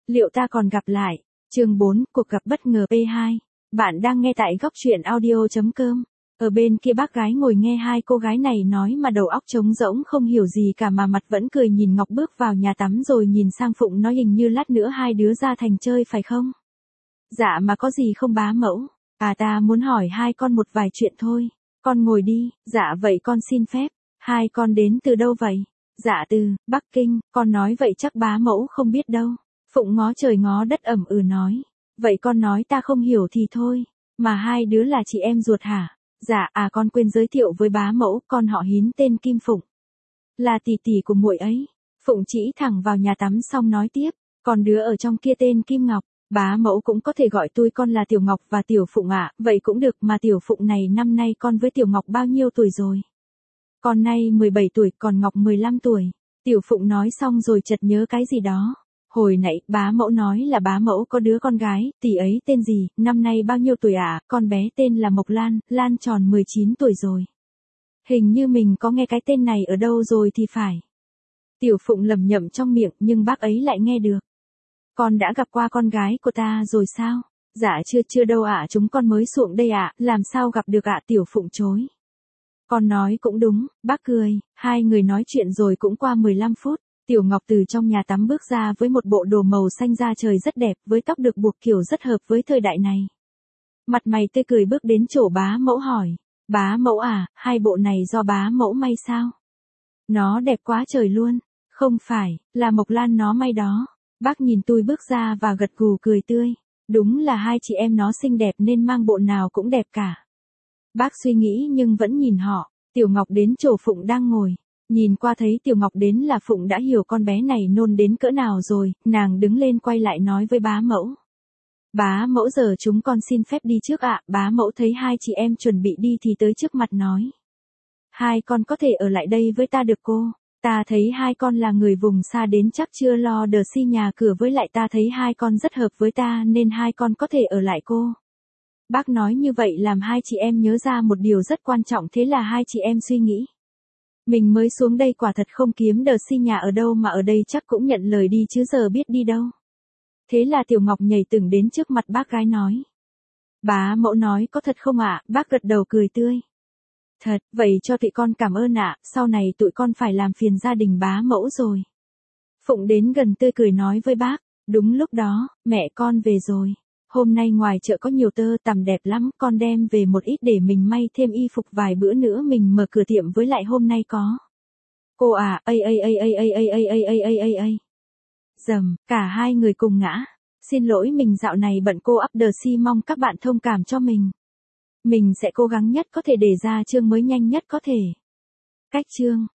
Liệu ta còn gặp lại? Chương 4, cuộc gặp bất ngờ P2. Bạn đang nghe tại góc truyện audio.com. Ở bên kia bác gái ngồi nghe hai cô gái này nói mà đầu óc trống rỗng không hiểu gì cả mà mặt vẫn cười nhìn Ngọc bước vào nhà tắm rồi nhìn sang Phụng nói hình như lát nữa hai đứa ra thành chơi phải không? Dạ mà có gì không bá mẫu? À ta muốn hỏi hai con một vài chuyện thôi. Con ngồi đi, dạ vậy con xin phép. Hai con đến từ đâu vậy? Dạ từ Bắc Kinh, con nói vậy chắc bá mẫu không biết đâu. Phụng ngó trời ngó đất nói. Vậy con nói ta không hiểu thì thôi. Mà hai đứa là chị em ruột hả? Dạ con quên giới thiệu với bá mẫu, con họ Hín tên Kim Phụng. Là tỷ tỷ của muội ấy. Phụng chỉ thẳng vào nhà tắm xong nói tiếp. Còn đứa ở trong kia tên Kim Ngọc. Bá mẫu cũng có thể gọi tôi con là Tiểu Ngọc và Tiểu Phụng ạ, vậy cũng được mà Tiểu Phụng này năm nay con với Tiểu Ngọc bao nhiêu tuổi rồi? Con nay 17 tuổi, còn Ngọc 15 tuổi. Tiểu Phụng nói xong rồi chợt nhớ cái gì đó. Hồi nãy, bá mẫu nói là bá mẫu có đứa con gái, tỷ ấy tên gì, năm nay bao nhiêu tuổi ạ? Con bé tên là Mộc Lan, Lan tròn 19 tuổi rồi. Hình như mình có nghe cái tên này ở đâu rồi thì phải. Tiểu Phụng lẩm nhẩm trong miệng nhưng bác ấy lại nghe được. Con đã gặp qua con gái của ta rồi sao? Dạ chưa đâu ạ, chúng con mới xuống đây ạ, làm sao gặp được ạ? Tiểu Phụng chối. Con nói cũng đúng, bác cười, hai người nói chuyện rồi cũng qua 15 phút. Tiểu Ngọc từ trong nhà tắm bước ra với một bộ đồ màu xanh da trời rất đẹp, với tóc được buộc kiểu rất hợp với thời đại này. Mặt mày tươi cười bước đến chỗ bá mẫu hỏi. Bá mẫu à, hai bộ này do bá mẫu may sao? Nó đẹp quá trời luôn. Không phải, là Mộc Lan nó may đó. Bác nhìn tôi bước ra và gật gù cười tươi. Đúng là hai chị em nó xinh đẹp nên mang bộ nào cũng đẹp cả. Bác suy nghĩ nhưng vẫn nhìn họ. Tiểu Ngọc đến chỗ Phụng đang ngồi. Nhìn qua thấy Tiểu Ngọc đến là Phụng đã hiểu con bé này nôn đến cỡ nào rồi, nàng đứng lên quay lại nói với bá mẫu. Bá mẫu giờ chúng con xin phép đi trước ạ. Bá mẫu thấy hai chị em chuẩn bị đi thì tới trước mặt nói. Hai con có thể ở lại đây với ta được cô. Ta thấy hai con là người vùng xa đến chắc chưa lo đờ si nhà cửa, với lại ta thấy hai con rất hợp với ta nên hai con có thể ở lại cô. Bác nói như vậy làm hai chị em nhớ ra một điều rất quan trọng, thế là hai chị em suy nghĩ. Mình mới xuống đây quả thật không kiếm đờ si nhà ở đâu mà ở đây chắc cũng nhận lời đi chứ giờ biết đi đâu. Thế là Tiểu Ngọc nhảy từng đến trước mặt bác gái nói. Bá mẫu nói có thật không ạ? Bác gật đầu cười tươi. Thật, vậy cho tụi con cảm ơn ạ, sau này tụi con phải làm phiền gia đình bá mẫu rồi. Phụng đến gần tươi cười nói với bác, đúng lúc đó, mẹ con về rồi. Hôm nay ngoài chợ có nhiều tơ tằm đẹp lắm, con đem về một ít để mình may thêm y phục vài bữa nữa mình mở cửa tiệm, với lại hôm nay có. Cô à, Dầm, cả hai người cùng ngã. Xin lỗi mình dạo này bận cô si, mong các bạn thông cảm cho mình. Mình sẽ cố gắng nhất có thể để ra chương mới nhanh nhất có thể. Cách chương